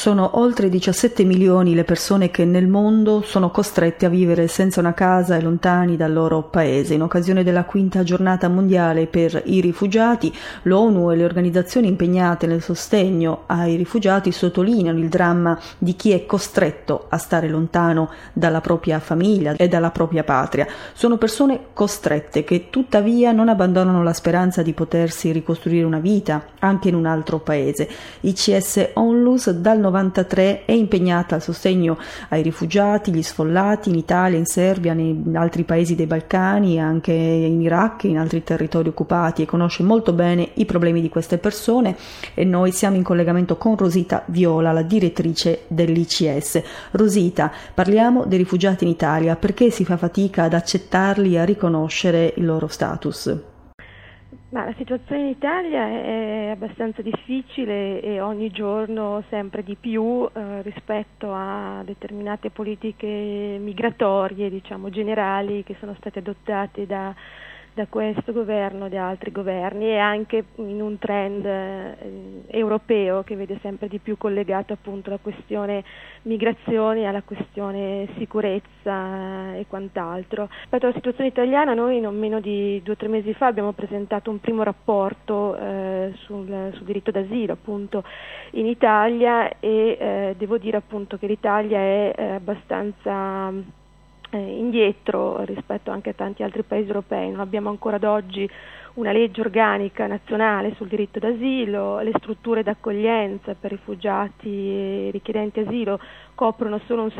Sono oltre 17 milioni le persone che nel mondo sono costrette a vivere senza una casa e lontani dal loro paese. In occasione della 5ª giornata mondiale per i rifugiati, l'ONU e le organizzazioni impegnate nel sostegno ai rifugiati sottolineano il dramma di chi è costretto a stare lontano dalla propria famiglia e dalla propria patria. Sono persone costrette che tuttavia non abbandonano la speranza di potersi ricostruire una vita anche in un altro paese. ICS Onlus dal 93 è impegnata al sostegno ai rifugiati, gli sfollati in Italia, in Serbia, in altri paesi dei Balcani, anche in Iraq e in altri territori occupati, e conosce molto bene i problemi di queste persone, e noi siamo in collegamento con Rosita Viola, la direttrice dell'ICS. Rosita, parliamo dei rifugiati in Italia, perché si fa fatica ad accettarli e a riconoscere il loro status? Ma la situazione in Italia è abbastanza difficile e ogni giorno sempre di più rispetto a determinate politiche migratorie, diciamo generali, che sono state adottate da questo governo, da altri governi, e anche in un trend europeo che vede sempre di più collegato appunto la questione migrazione alla questione sicurezza e quant'altro. Rispetto alla situazione italiana, noi non meno di 2 o 3 mesi fa abbiamo presentato un primo rapporto sul diritto d'asilo appunto in Italia, e devo dire appunto che l'Italia è abbastanza indietro rispetto anche a tanti altri paesi europei. Non abbiamo ancora ad oggi una legge organica nazionale sul diritto d'asilo, le strutture d'accoglienza per rifugiati e richiedenti asilo coprono solo un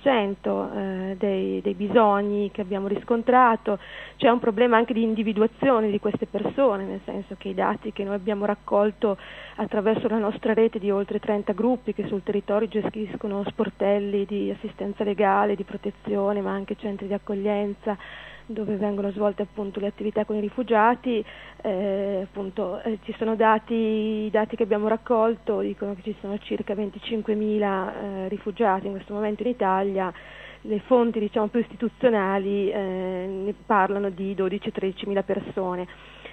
7% dei bisogni che abbiamo riscontrato. C'è un problema anche di individuazione di queste persone, nel senso che i dati che noi abbiamo raccolto attraverso la nostra rete di oltre 30 gruppi che sul territorio gestiscono sportelli di assistenza legale, di protezione, ma anche centri di accoglienza dove vengono svolte appunto le attività con i rifugiati, ci sono i dati che abbiamo raccolto dicono che ci sono circa 25.000 rifugiati in questo momento in Italia. Le fonti diciamo più istituzionali ne parlano di 12-13.000 persone,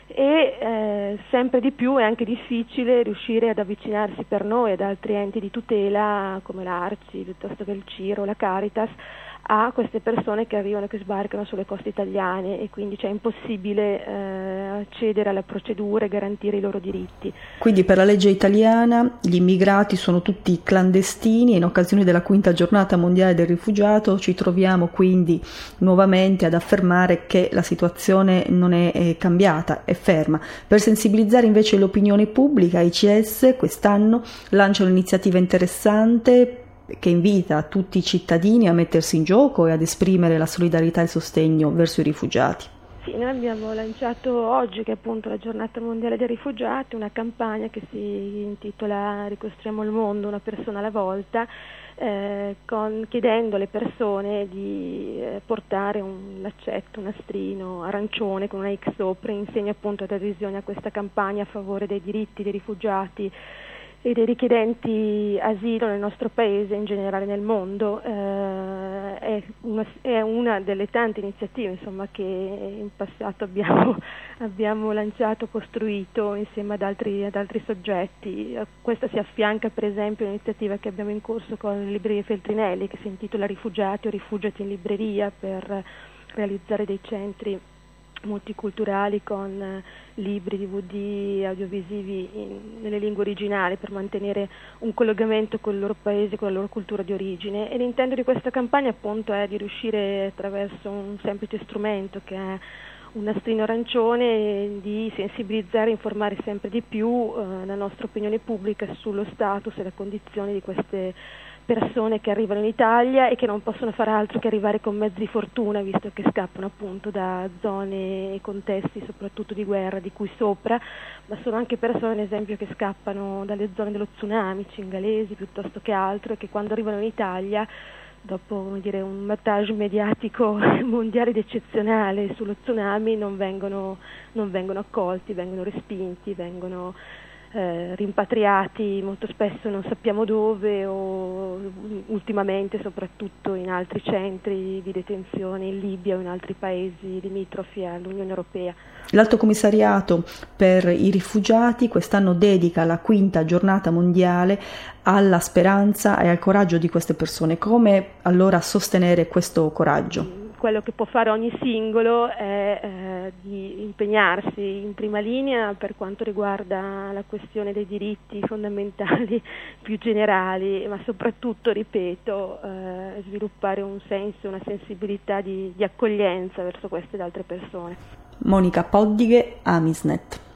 e sempre di più è anche difficile riuscire ad avvicinarsi per noi ad altri enti di tutela come l'ARCI piuttosto che il CIRO, la Caritas, a queste persone che arrivano e che sbarcano sulle coste italiane, e quindi è impossibile accedere alle procedure e garantire i loro diritti. Quindi per la legge italiana gli immigrati sono tutti clandestini, e in occasione della 5ª giornata mondiale del rifugiato ci troviamo quindi nuovamente ad affermare che la situazione non è cambiata, è ferma. Per sensibilizzare invece l'opinione pubblica, ICS quest'anno lancia un'iniziativa interessante che invita tutti i cittadini a mettersi in gioco e ad esprimere la solidarietà e il sostegno verso i rifugiati. Sì, noi abbiamo lanciato oggi, che è appunto la giornata mondiale dei rifugiati, una campagna che si intitola Ricostruiamo il mondo, una persona alla volta, chiedendo alle persone di portare un laccetto, un nastrino arancione con una X sopra, in segno appunto ad adesione a questa campagna a favore dei diritti dei rifugiati e dei richiedenti asilo nel nostro paese, in generale nel mondo. È una delle tante iniziative insomma, che in passato abbiamo lanciato, costruito insieme ad altri soggetti. Questa si affianca per esempio all'iniziativa che abbiamo in corso con le librerie Feltrinelli, che si intitola Rifugiati o Rifugiati in libreria, per realizzare dei centri multiculturali con libri, DVD, audiovisivi nelle lingue originali, per mantenere un collegamento con il loro paese, con la loro cultura di origine. E l'intento di questa campagna appunto è di riuscire, attraverso un semplice strumento che è un nastrino arancione, di sensibilizzare e informare sempre di più la nostra opinione pubblica sullo status e la condizione di queste persone che arrivano in Italia e che non possono fare altro che arrivare con mezzi di fortuna, visto che scappano appunto da zone e contesti soprattutto di guerra di cui sopra, ma sono anche persone ad esempio che scappano dalle zone dello tsunami, cingalesi piuttosto che altro, e che quando arrivano in Italia, dopo un mattage mediatico mondiale ed eccezionale sullo tsunami, non vengono accolti, vengono respinti, vengono rimpatriati molto spesso non sappiamo dove, o ultimamente soprattutto in altri centri di detenzione in Libia o in altri paesi limitrofi all'Unione Europea. L'Alto Commissariato per i rifugiati quest'anno dedica la 5ª giornata mondiale alla speranza e al coraggio di queste persone. Come allora sostenere questo coraggio? Quello che può fare ogni singolo è di impegnarsi in prima linea per quanto riguarda la questione dei diritti fondamentali più generali, ma soprattutto, ripeto, sviluppare un senso, una sensibilità di accoglienza verso queste ed altre persone. Monica Poddighe, Amisnet.